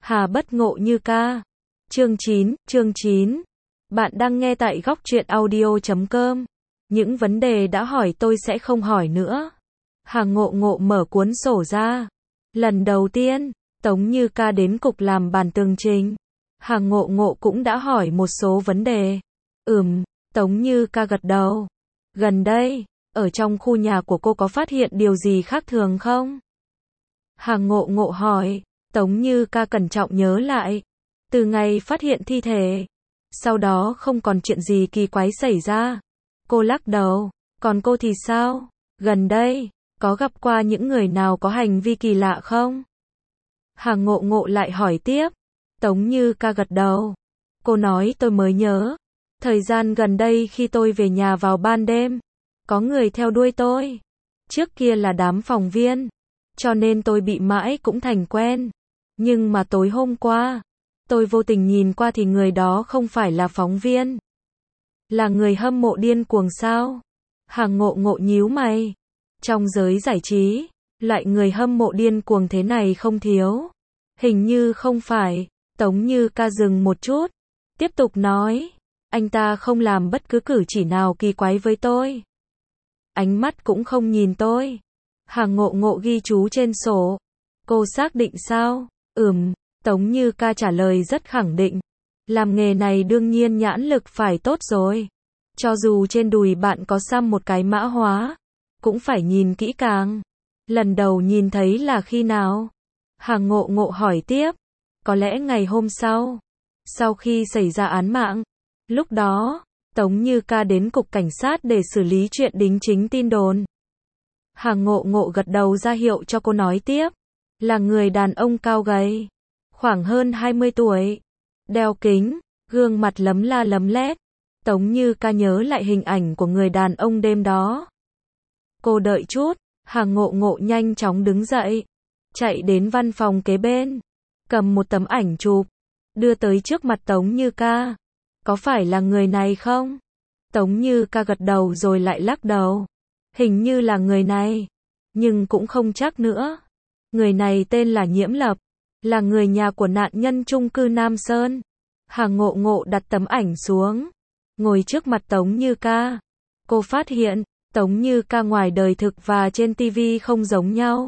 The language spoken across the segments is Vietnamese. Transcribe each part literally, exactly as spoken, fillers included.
Hà bất ngộ như ca. Chương chín, chương chín. Bạn đang nghe tại góc truyện audio chấm com. Những vấn đề đã hỏi tôi sẽ không hỏi nữa. Hà Ngộ Ngộ mở cuốn sổ ra. Lần đầu tiên, Tống Như Ca đến cục làm bản tường trình. Hà Ngộ Ngộ cũng đã hỏi một số vấn đề. Ừm, Tống Như Ca gật đầu. Gần đây, ở trong khu nhà của cô có phát hiện điều gì khác thường không? Hà Ngộ Ngộ hỏi. Tống Như Ca cẩn trọng nhớ lại. Từ ngày phát hiện thi thể, sau đó không còn chuyện gì kỳ quái xảy ra. Cô lắc đầu. Còn cô thì sao? Gần đây, có gặp qua những người nào có hành vi kỳ lạ không? Hà Ngộ Ngộ lại hỏi tiếp. Tống Như Ca gật đầu. Cô nói tôi mới nhớ. Thời gian gần đây khi tôi về nhà vào ban đêm, có người theo đuôi tôi. Trước kia là đám phóng viên, cho nên tôi bị mãi cũng thành quen. Nhưng mà tối hôm qua, tôi vô tình nhìn qua thì người đó không phải là phóng viên. Là người hâm mộ điên cuồng sao? Hà Ngộ Ngộ nhíu mày. Trong giới giải trí, loại người hâm mộ điên cuồng thế này không thiếu. Hình như không phải. Tống Như Ca dừng một chút, tiếp tục nói. Anh ta không làm bất cứ cử chỉ nào kỳ quái với tôi. Ánh mắt cũng không nhìn tôi. Hà Ngộ Ngộ ghi chú trên sổ. Cô xác định sao? Ừm, Tống Như Ca trả lời rất khẳng định. Làm nghề này đương nhiên nhãn lực phải tốt rồi. Cho dù trên đùi bạn có xăm một cái mã hóa, cũng phải nhìn kỹ càng. Lần đầu nhìn thấy là khi nào? Hà Ngộ Ngộ hỏi tiếp. Có lẽ ngày hôm sau, sau khi xảy ra án mạng. Lúc đó, Tống Như Ca đến cục cảnh sát để xử lý chuyện đính chính tin đồn. Hà Ngộ Ngộ gật đầu ra hiệu cho cô nói tiếp. Là người đàn ông cao gầy, khoảng hơn hai mươi tuổi, đeo kính, gương mặt lấm la lấm lét. Tống Như Ca nhớ lại hình ảnh của người đàn ông đêm đó. Cô đợi chút. Hà Ngộ Ngộ nhanh chóng đứng dậy, chạy đến văn phòng kế bên, cầm một tấm ảnh chụp, đưa tới trước mặt Tống Như Ca. Có phải là người này không? Tống Như Ca gật đầu rồi lại lắc đầu. Hình như là người này, nhưng cũng không chắc nữa. Người này tên là Nhiễm Lập, là người nhà của nạn nhân chung cư Nam Sơn. Hà Ngộ Ngộ đặt tấm ảnh xuống, ngồi trước mặt Tống Như Ca. Cô phát hiện, Tống Như Ca ngoài đời thực và trên ti vi không giống nhau.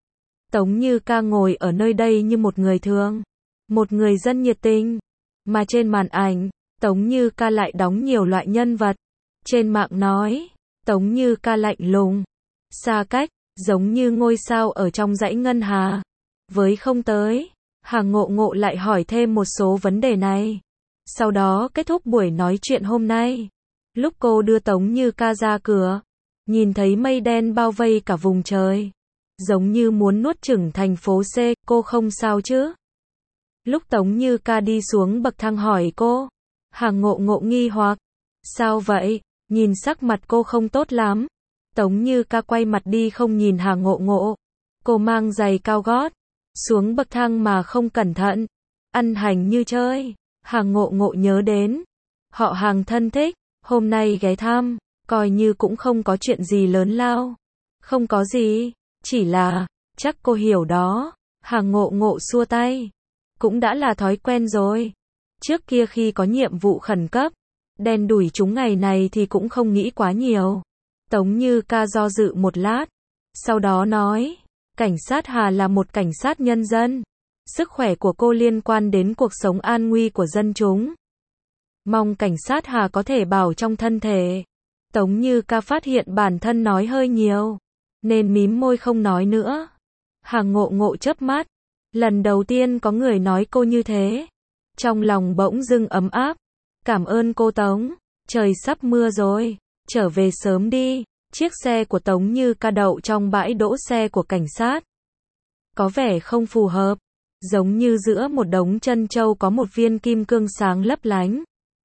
Tống Như Ca ngồi ở nơi đây như một người thường, một người dân nhiệt tình. Mà trên màn ảnh, Tống Như Ca lại đóng nhiều loại nhân vật. Trên mạng nói, Tống Như Ca lạnh lùng, xa cách, giống như ngôi sao ở trong dãy ngân hà. Với không tới, Hà Ngộ Ngộ lại hỏi thêm một số vấn đề này. Sau đó kết thúc buổi nói chuyện hôm nay. Lúc cô đưa Tống Như Ca ra cửa, nhìn thấy mây đen bao vây cả vùng trời, giống như muốn nuốt chửng thành phố C. Cô không sao chứ? Lúc Tống Như Ca đi xuống bậc thang hỏi cô, Hà Ngộ Ngộ nghi hoặc. Sao vậy? Nhìn sắc mặt cô không tốt lắm. Tống Như Ca quay mặt đi không nhìn Hà Ngộ Ngộ. Cô mang giày cao gót, xuống bậc thang mà không cẩn thận, ăn hành như chơi. Hà Ngộ Ngộ nhớ đến họ hàng thân thích, hôm nay ghé thăm, coi như cũng không có chuyện gì lớn lao. Không có gì, chỉ là, chắc cô hiểu đó. Hà Ngộ Ngộ xua tay. Cũng đã là thói quen rồi. Trước kia khi có nhiệm vụ khẩn cấp, đen đủi chúng ngày này thì cũng không nghĩ quá nhiều. Tống Như Ca do dự một lát, sau đó nói, cảnh sát Hà là một cảnh sát nhân dân. Sức khỏe của cô liên quan đến cuộc sống an nguy của dân chúng. Mong cảnh sát Hà có thể bảo trong thân thể. Tống Như Ca phát hiện bản thân nói hơi nhiều, nên mím môi không nói nữa. Hà Ngộ Ngộ chớp mắt. Lần đầu tiên có người nói cô như thế. Trong lòng bỗng dưng ấm áp. Cảm ơn cô Tống. Trời sắp mưa rồi, trở về sớm đi. Chiếc xe của Tống Như Ca đậu trong bãi đỗ xe của cảnh sát. Có vẻ không phù hợp. Giống như giữa một đống trân châu có một viên kim cương sáng lấp lánh.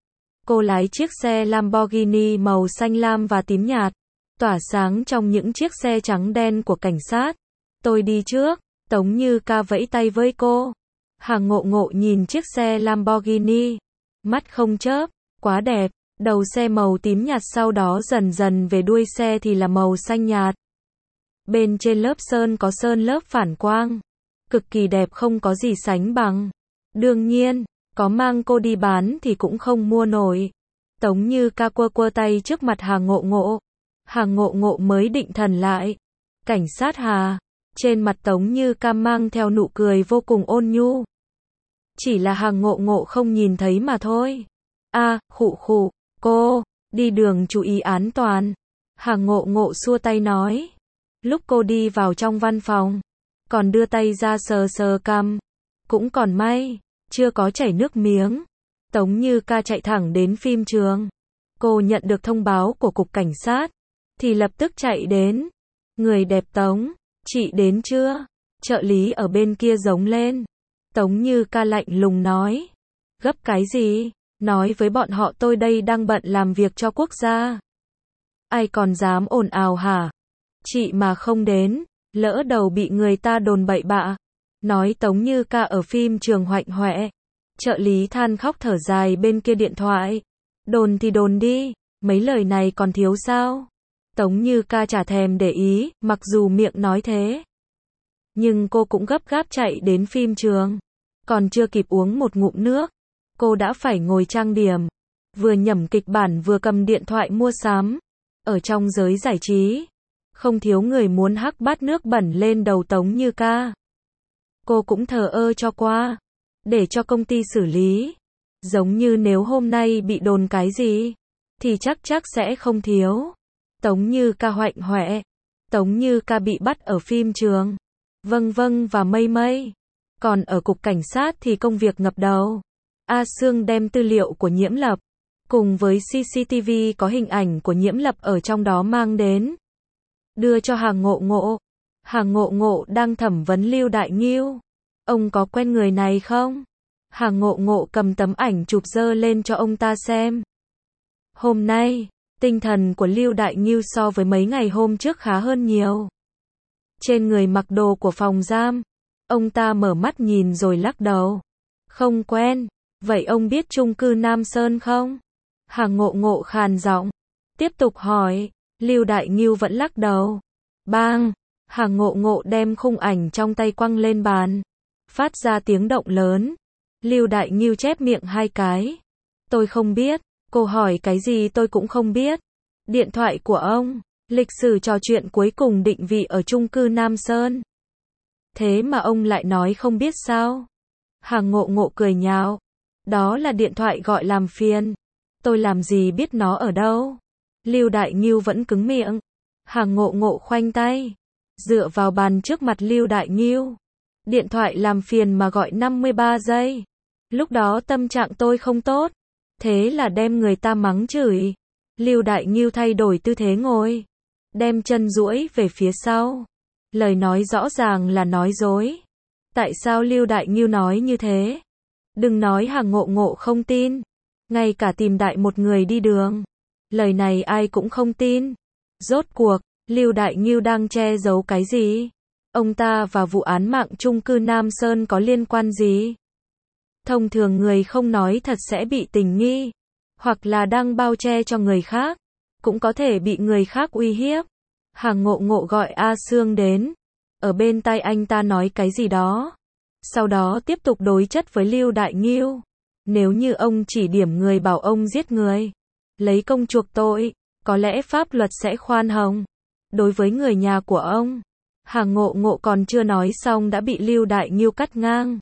Cô lái chiếc xe Lamborghini màu xanh lam và tím nhạt, tỏa sáng trong những chiếc xe trắng đen của cảnh sát. Tôi đi trước. Tống Như Ca vẫy tay với cô. Hà Ngộ Ngộ nhìn chiếc xe Lamborghini, mắt không chớp, quá đẹp. Đầu xe màu tím nhạt, sau đó dần dần về đuôi xe thì là màu xanh nhạt. Bên trên lớp sơn có sơn lớp phản quang. cực kỳ đẹp không có gì sánh bằng. Đương nhiên, có mang cô đi bán thì cũng không mua nổi. Tống Như Ca quơ quơ tay trước mặt Hà Ngộ Ngộ. Hà Ngộ Ngộ mới định thần lại. Cảnh sát Hà. Trên mặt Tống Như Ca mang theo nụ cười vô cùng ôn nhu. Chỉ là Hà Ngộ Ngộ không nhìn thấy mà thôi. A, à, khụ khụ, cô, đi đường chú ý an toàn. Hà Ngộ Ngộ xua tay nói. Lúc cô đi vào trong văn phòng, còn đưa tay ra sờ sờ cằm. Cũng còn may, chưa có chảy nước miếng. Tống Như Ca chạy thẳng đến phim trường. Cô nhận được thông báo của cục cảnh sát, thì lập tức chạy đến. Người đẹp Tống, chị đến chưa? Trợ lý ở bên kia giống lên. Tống Như Ca lạnh lùng nói. Gấp cái gì? Nói với bọn họ tôi đây đang bận làm việc cho quốc gia. Ai còn dám ồn ào hả? Chị mà không đến, lỡ đầu bị người ta đồn bậy bạ. Nói Tống Như Ca ở phim trường hoạnh hoẹ. Trợ lý than khóc thở dài bên kia điện thoại. Đồn thì đồn đi, mấy lời này còn thiếu sao? Tống Như Ca chả thèm để ý, mặc dù miệng nói thế. Nhưng cô cũng gấp gáp chạy đến phim trường. Còn chưa kịp uống một ngụm nước, cô đã phải ngồi trang điểm. Vừa nhẩm kịch bản vừa cầm điện thoại mua sắm. Ở trong giới giải trí, không thiếu người muốn hắc bát nước bẩn lên đầu Tống Như Ca. Cô cũng thờ ơ cho qua, để cho công ty xử lý. Giống như nếu hôm nay bị đồn cái gì, thì chắc chắc sẽ không thiếu. Tống Như Ca hoạnh hoẹ. Tống Như Ca bị bắt ở phim trường. Vâng vâng và mây mây. Còn ở cục cảnh sát thì công việc ngập đầu. A Sương đem tư liệu của Nhiễm Lập, cùng với xê xê tê vê có hình ảnh của Nhiễm Lập ở trong đó mang đến. Đưa cho Hà Ngộ Ngộ. Hà Ngộ Ngộ đang thẩm vấn Lưu Đại Ngưu. Ông có quen người này không? Hà Ngộ Ngộ cầm tấm ảnh chụp dơ lên cho ông ta xem. Hôm nay, tinh thần của Lưu Đại Ngưu so với mấy ngày hôm trước khá hơn nhiều. Trên người mặc đồ của phòng giam. Ông ta mở mắt nhìn rồi lắc đầu. Không quen. Vậy ông biết chung cư Nam Sơn không? Hà Ngộ Ngộ khàn giọng. Tiếp tục hỏi. Lưu Đại Ngưu vẫn lắc đầu. Bang. Hà Ngộ Ngộ đem khung ảnh trong tay quăng lên bàn. Phát ra tiếng động lớn. Lưu Đại Ngưu chép miệng hai cái. Tôi không biết. Cô hỏi cái gì tôi cũng không biết. Điện thoại của ông. Lịch sử trò chuyện cuối cùng định vị ở chung cư Nam Sơn. Thế mà ông lại nói không biết sao? Hà Ngộ Ngộ cười nhạo. Đó là điện thoại gọi làm phiền. Tôi làm gì biết nó ở đâu? Lưu Đại Ngưu vẫn cứng miệng. Hà Ngộ Ngộ khoanh tay, dựa vào bàn trước mặt Lưu Đại Ngưu. Điện thoại làm phiền mà gọi năm mươi ba giây. Lúc đó tâm trạng tôi không tốt. Thế là đem người ta mắng chửi. Lưu Đại Ngưu thay đổi tư thế ngồi. Đem chân duỗi về phía sau. Lời nói rõ ràng là nói dối. Tại sao Lưu Đại Ngưu nói như thế? Đừng nói Hà Ngộ Ngộ không tin. Ngay cả tìm đại một người đi đường. Lời này ai cũng không tin. Rốt cuộc, Lưu Đại Ngưu đang che giấu cái gì? Ông ta và vụ án mạng chung cư Nam Sơn có liên quan gì? Thông thường người không nói thật sẽ bị tình nghi. Hoặc là đang bao che cho người khác. Cũng có thể bị người khác uy hiếp. Hà Ngộ Ngộ gọi A Sương đến. Ở bên tai anh ta nói cái gì đó. Sau đó tiếp tục đối chất với Lưu Đại Ngưu. Nếu như ông chỉ điểm người bảo ông giết người, lấy công chuộc tội, có lẽ pháp luật sẽ khoan hồng. Đối với người nhà của ông, Hà Ngộ Ngộ còn chưa nói xong đã bị Lưu Đại Ngưu cắt ngang.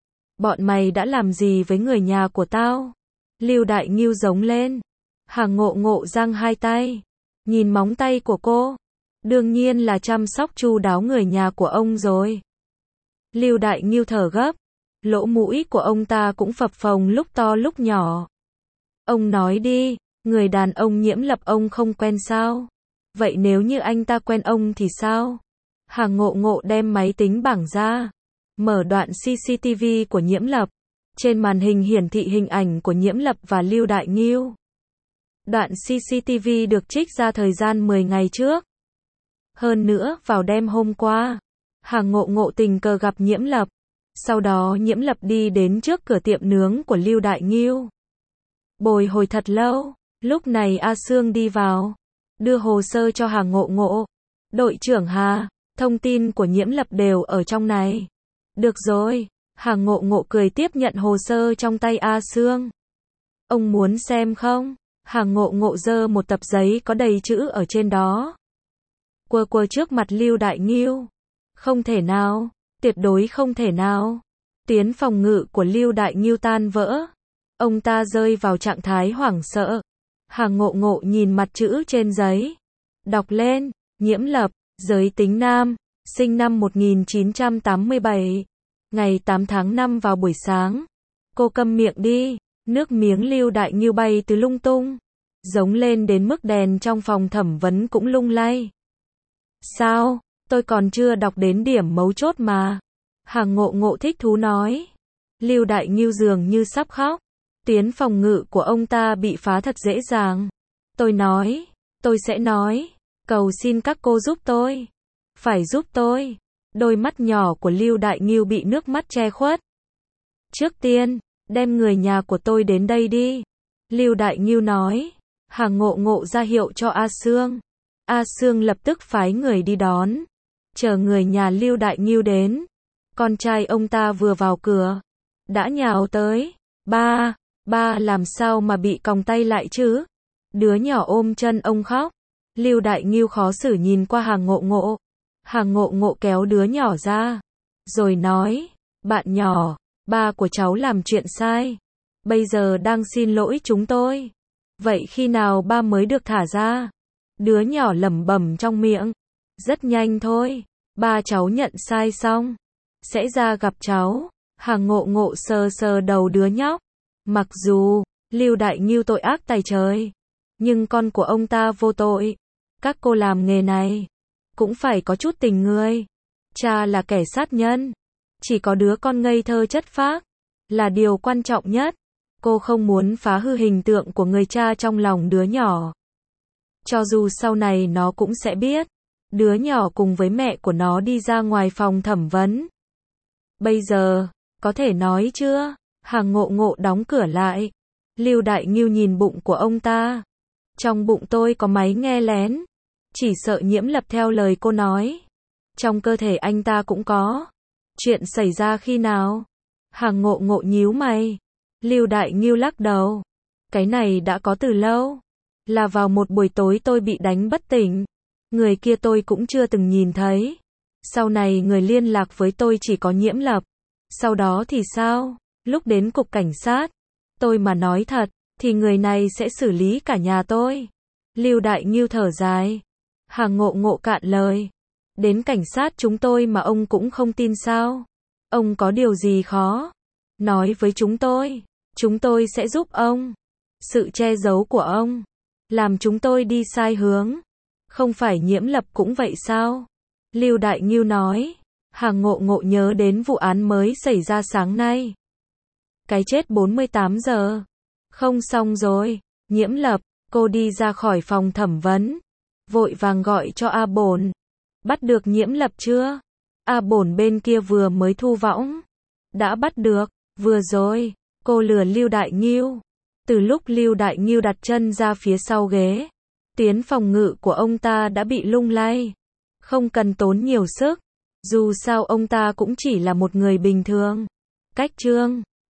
Bọn mày đã làm gì với người nhà của tao? Lưu Đại Ngưu giống lên. Hà Ngộ Ngộ giang hai tay, nhìn móng tay của cô. Đương nhiên là chăm sóc chu đáo người nhà của ông rồi. Lưu Đại Ngưu thở gấp. Lỗ mũi của ông ta cũng phập phồng lúc to lúc nhỏ. Ông nói đi, người đàn ông Nhiễm Lập ông không quen sao? Vậy nếu như anh ta quen ông thì sao? Hà Ngộ Ngộ đem máy tính bảng ra. Mở đoạn xê xê tê vê của Nhiễm Lập. Trên màn hình hiển thị hình ảnh của Nhiễm Lập và Lưu Đại Ngưu. Đoạn xê xê tê vê được trích ra thời gian mười ngày trước. Hơn nữa, vào đêm hôm qua, Hà Ngộ Ngộ tình cờ gặp Nhiễm Lập. Sau đó Nhiễm Lập đi đến trước cửa tiệm nướng của Lưu Đại Ngưu. Bồi hồi thật lâu, lúc này A Sương đi vào, đưa hồ sơ cho Hà Ngộ Ngộ. Đội trưởng Hà, thông tin của Nhiễm Lập đều ở trong này. Được rồi, Hà Ngộ Ngộ cười tiếp nhận hồ sơ trong tay A Sương. Ông muốn xem không? Hà Ngộ Ngộ giơ một tập giấy có đầy chữ ở trên đó. Quơ quơ trước mặt Lưu Đại Ngưu. Không thể nào, tuyệt đối không thể nào. Tiến phòng ngự của Lưu Đại Ngưu tan vỡ. Ông ta rơi vào trạng thái hoảng sợ. Hà Ngộ Ngộ nhìn mặt chữ trên giấy. Đọc lên, Nhiễm Lập, giới tính nam, sinh năm một nghìn chín trăm tám mươi bảy. Ngày tám tháng năm vào buổi sáng. Cô câm miệng đi. Nước miếng Lưu Đại Ngưu bay từ lung tung. Giống lên đến mức đèn trong phòng thẩm vấn cũng lung lay. Sao? Tôi còn chưa đọc đến điểm mấu chốt mà. Hà Ngộ Ngộ thích thú nói. Lưu Đại Ngưu dường như sắp khóc. Tiến phòng ngự của ông ta bị phá thật dễ dàng. Tôi nói, tôi sẽ nói, cầu xin các cô giúp tôi. Phải giúp tôi. Đôi mắt nhỏ của Lưu Đại Ngưu bị nước mắt che khuất. Trước tiên, đem người nhà của tôi đến đây đi. Lưu Đại Ngưu nói. Hà Ngộ Ngộ ra hiệu cho A Sương. A Sương lập tức phái người đi đón. Chờ người nhà Lưu Đại Ngưu đến. Con trai ông ta vừa vào cửa. Đã nhào tới. Ba, ba làm sao mà bị còng tay lại chứ? Đứa nhỏ ôm chân ông khóc. Lưu Đại Ngưu khó xử nhìn qua Hà Ngộ Ngộ. Hà Ngộ Ngộ kéo đứa nhỏ ra. Rồi nói. Bạn nhỏ, ba của cháu làm chuyện sai. Bây giờ đang xin lỗi chúng tôi. Vậy khi nào ba mới được thả ra? Đứa nhỏ lẩm bẩm trong miệng. Rất nhanh thôi. Ba cháu nhận sai xong. Sẽ ra gặp cháu. Hà Ngộ Ngộ sờ sờ đầu đứa nhóc. Mặc dù, Lưu Đại Ngưu tội ác tày trời. Nhưng con của ông ta vô tội. Các cô làm nghề này. Cũng phải có chút tình người. Cha là kẻ sát nhân. Chỉ có đứa con ngây thơ chất phác. Là điều quan trọng nhất. Cô không muốn phá hư hình tượng của người cha trong lòng đứa nhỏ. Cho dù sau này nó cũng sẽ biết. Đứa nhỏ cùng với mẹ của nó đi ra ngoài phòng thẩm vấn. Bây giờ, có thể nói chưa? Hà Ngộ Ngộ đóng cửa lại. Lưu Đại Ngưu nhìn bụng của ông ta. Trong bụng tôi có máy nghe lén. Chỉ sợ Nhiễm Lập theo lời cô nói. Trong cơ thể anh ta cũng có. Chuyện xảy ra khi nào? Hà Ngộ Ngộ nhíu mày. Lưu Đại Ngưu lắc đầu. Cái này đã có từ lâu. Là vào một buổi tối tôi bị đánh bất tỉnh. Người kia tôi cũng chưa từng nhìn thấy. Sau này người liên lạc với tôi chỉ có Nhiễm Lập. Sau đó thì sao? Lúc đến cục cảnh sát, tôi mà nói thật, thì người này sẽ xử lý cả nhà tôi. Lưu Đại Ngưu thở dài. Hà Ngộ Ngộ cạn lời. Đến cảnh sát chúng tôi mà ông cũng không tin sao? Ông có điều gì khó? Nói với chúng tôi. Chúng tôi sẽ giúp ông. Sự che giấu của ông làm chúng tôi đi sai hướng. Không phải Nhiễm Lập cũng vậy sao? Lưu Đại Ngưu nói. Hà Ngộ Ngộ nhớ đến vụ án mới xảy ra sáng nay. Cái chết bốn mươi tám giờ. Không xong rồi. Nhiễm Lập, cô đi ra khỏi phòng thẩm vấn. Vội vàng gọi cho A Bổn. Bắt được Nhiễm Lập chưa? A Bổn bên kia vừa mới thu võng. Đã bắt được, vừa rồi. Cô lừa Lưu Đại Ngưu. Từ lúc Lưu Đại Ngưu đặt chân ra phía sau ghế, tiến phòng ngự của ông ta đã bị lung lay. Không cần tốn nhiều sức. Dù sao ông ta cũng chỉ là một người bình thường. Cách chương